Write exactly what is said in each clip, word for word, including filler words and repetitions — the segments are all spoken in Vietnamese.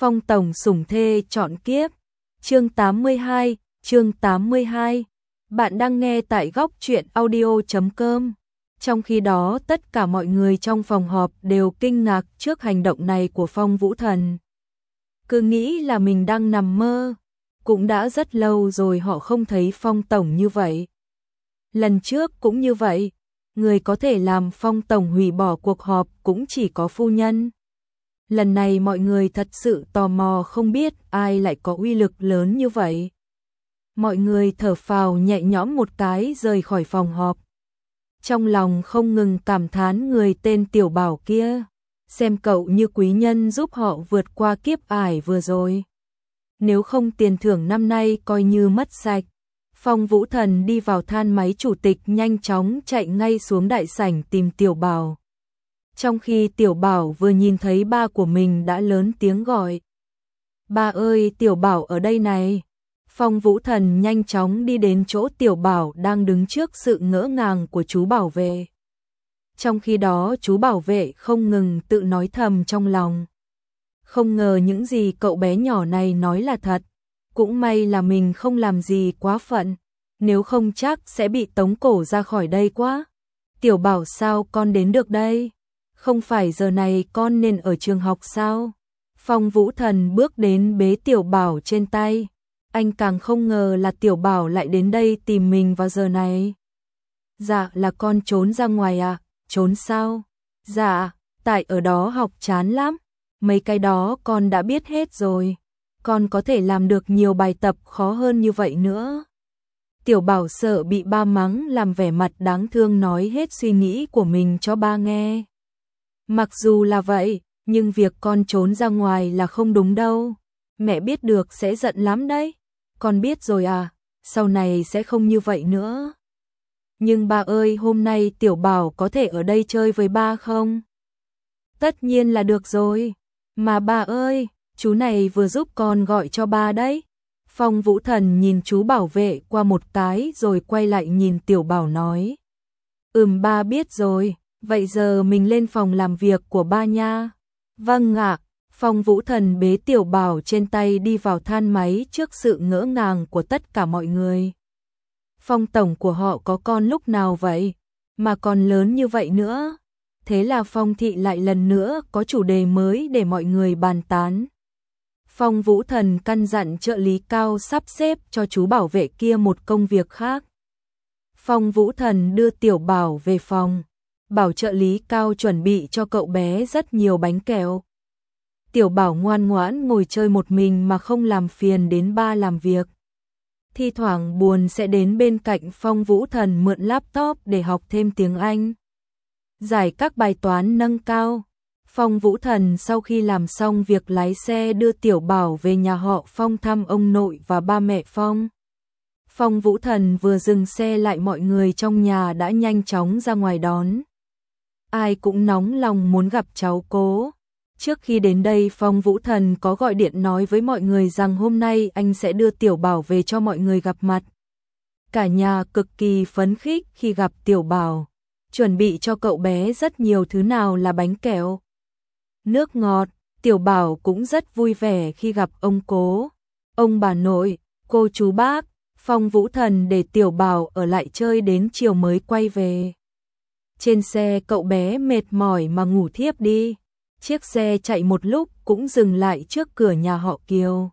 Phong tổng sủng thê chọn kiếp. Chương tám mươi hai, chương tám mươi hai. Bạn đang nghe tại góc truyện audio chấm com. Trong khi đó, tất cả mọi người trong phòng họp đều kinh ngạc trước hành động này của Phong Vũ Thần. Cứ nghĩ là mình đang nằm mơ, cũng đã rất lâu rồi họ không thấy Phong tổng như vậy. Lần trước cũng như vậy, người có thể làm Phong tổng hủy bỏ cuộc họp cũng chỉ có phu nhân. Lần này mọi người thật sự tò mò không biết ai lại có uy lực lớn như vậy. Mọi người thở phào nhẹ nhõm một cái rời khỏi phòng họp. Trong lòng không ngừng cảm thán người tên Tiểu Bảo kia, xem cậu như quý nhân giúp họ vượt qua kiếp ải vừa rồi. Nếu không tiền thưởng năm nay coi như mất sạch. Phong Vũ Thần đi vào than máy chủ tịch nhanh chóng chạy ngay xuống đại sảnh tìm Tiểu Bảo. Trong khi Tiểu Bảo vừa nhìn thấy ba của mình đã lớn tiếng gọi. Ba ơi, Tiểu Bảo ở đây này. Phong Vũ Thần nhanh chóng đi đến chỗ Tiểu Bảo đang đứng trước sự ngỡ ngàng của chú bảo vệ. Trong khi đó chú bảo vệ không ngừng tự nói thầm trong lòng. Không ngờ những gì cậu bé nhỏ này nói là thật. Cũng may là mình không làm gì quá phận. Nếu không chắc sẽ bị tống cổ ra khỏi đây quá. Tiểu Bảo sao con đến được đây? Không phải giờ này con nên ở trường học sao? Phong Vũ Thần bước đến bế Tiểu Bảo trên tay. Anh càng không ngờ là Tiểu Bảo lại đến đây tìm mình vào giờ này. Dạ là con trốn ra ngoài à? Trốn sao? Dạ, tại ở đó học chán lắm. Mấy cái đó con đã biết hết rồi. Con có thể làm được nhiều bài tập khó hơn như vậy nữa. Tiểu Bảo sợ bị ba mắng làm vẻ mặt đáng thương nói hết suy nghĩ của mình cho ba nghe. Mặc dù là vậy, nhưng việc con trốn ra ngoài là không đúng đâu. Mẹ biết được sẽ giận lắm đấy. Con biết rồi à, sau này sẽ không như vậy nữa. Nhưng ba ơi, hôm nay Tiểu Bảo có thể ở đây chơi với ba không? Tất nhiên là được rồi. Mà ba ơi, chú này vừa giúp con gọi cho ba đấy. Phong Vũ Thần nhìn chú bảo vệ qua một cái rồi quay lại nhìn Tiểu Bảo nói. Ừm ba biết rồi, vậy giờ mình lên phòng làm việc của ba nha. Vâng ạ. Phong Vũ Thần bế Tiểu Bảo trên tay đi vào than máy trước sự ngỡ ngàng của tất cả mọi người. Phong tổng của họ có con lúc nào vậy? Mà còn lớn như vậy nữa. Thế là Phong thị lại lần nữa có chủ đề mới để mọi người bàn tán. Phong Vũ Thần căn dặn trợ lý Cao sắp xếp cho chú bảo vệ kia một công việc khác. Phong Vũ Thần đưa Tiểu Bảo về phòng, bảo trợ lý Cao chuẩn bị cho cậu bé rất nhiều bánh kẹo. Tiểu Bảo ngoan ngoãn ngồi chơi một mình mà không làm phiền đến ba làm việc. Thi thoảng buồn sẽ đến bên cạnh Phong Vũ Thần mượn laptop để học thêm tiếng Anh. Giải các bài toán nâng cao. Phong Vũ Thần sau khi làm xong việc lái xe đưa Tiểu Bảo về nhà họ Phong thăm ông nội và ba mẹ Phong. Phong Vũ Thần vừa dừng xe lại mọi người trong nhà đã nhanh chóng ra ngoài đón. Ai cũng nóng lòng muốn gặp cháu Cố. Trước khi đến đây Phong Vũ Thần có gọi điện nói với mọi người rằng hôm nay anh sẽ đưa Tiểu Bảo về cho mọi người gặp mặt. Cả nhà cực kỳ phấn khích khi gặp Tiểu Bảo, chuẩn bị cho cậu bé rất nhiều thứ nào là bánh kẹo, nước ngọt. Tiểu Bảo cũng rất vui vẻ khi gặp ông Cố, ông bà nội, cô chú bác. Phong Vũ Thần để Tiểu Bảo ở lại chơi đến chiều mới quay về. Trên xe cậu bé mệt mỏi mà ngủ thiếp đi. Chiếc xe chạy một lúc cũng dừng lại trước cửa nhà họ Kiều.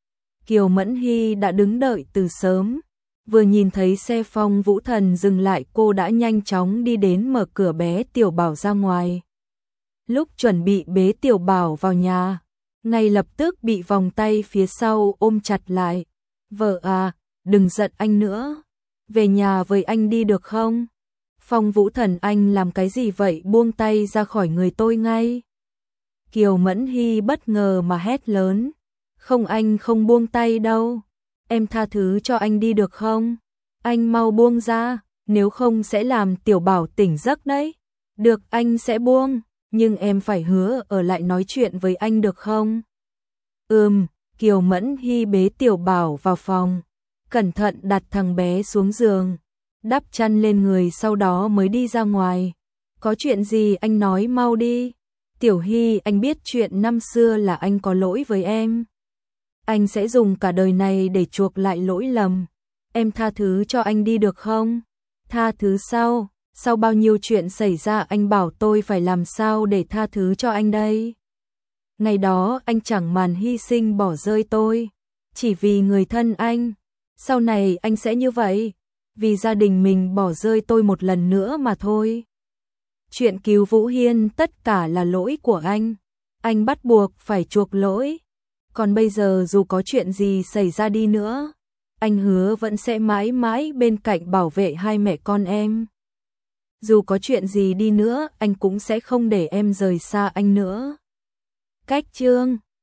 Kiều Mẫn Hy đã đứng đợi từ sớm. Vừa nhìn thấy xe Phong Vũ Thần dừng lại cô đã nhanh chóng đi đến mở cửa bé Tiểu Bảo ra ngoài. Lúc chuẩn bị bế Tiểu Bảo vào nhà, ngay lập tức bị vòng tay phía sau ôm chặt lại. Vợ à, đừng giận anh nữa. Về nhà với anh đi được không? Phong Vũ Thần anh làm cái gì vậy, buông tay ra khỏi người tôi ngay. Kiều Mẫn Hy bất ngờ mà hét lớn. Không, anh không buông tay đâu. Em tha thứ cho anh đi được không? Anh mau buông ra, nếu không sẽ làm Tiểu Bảo tỉnh giấc đấy. Được, anh sẽ buông, nhưng em phải hứa ở lại nói chuyện với anh được không? Ừm, Kiều Mẫn Hy bế Tiểu Bảo vào phòng, cẩn thận đặt thằng bé xuống giường, đắp chăn lên người sau đó mới đi ra ngoài. Có chuyện gì anh nói mau đi. Tiểu Hy, anh biết chuyện năm xưa là anh có lỗi với em. Anh sẽ dùng cả đời này để chuộc lại lỗi lầm. Em tha thứ cho anh đi được không? Tha thứ sao? Sau bao nhiêu chuyện xảy ra anh bảo tôi phải làm sao để tha thứ cho anh đây? Ngày đó anh chẳng màn hy sinh bỏ rơi tôi. Chỉ vì người thân anh. Sau này anh sẽ như vậy. Vì gia đình mình bỏ rơi tôi một lần nữa mà thôi. Chuyện cứu Vũ Hiên tất cả là lỗi của anh. Anh bắt buộc phải chuộc lỗi. Còn bây giờ dù có chuyện gì xảy ra đi nữa, anh hứa vẫn sẽ mãi mãi bên cạnh bảo vệ hai mẹ con em. Dù có chuyện gì đi nữa, anh cũng sẽ không để em rời xa anh nữa. Cách chương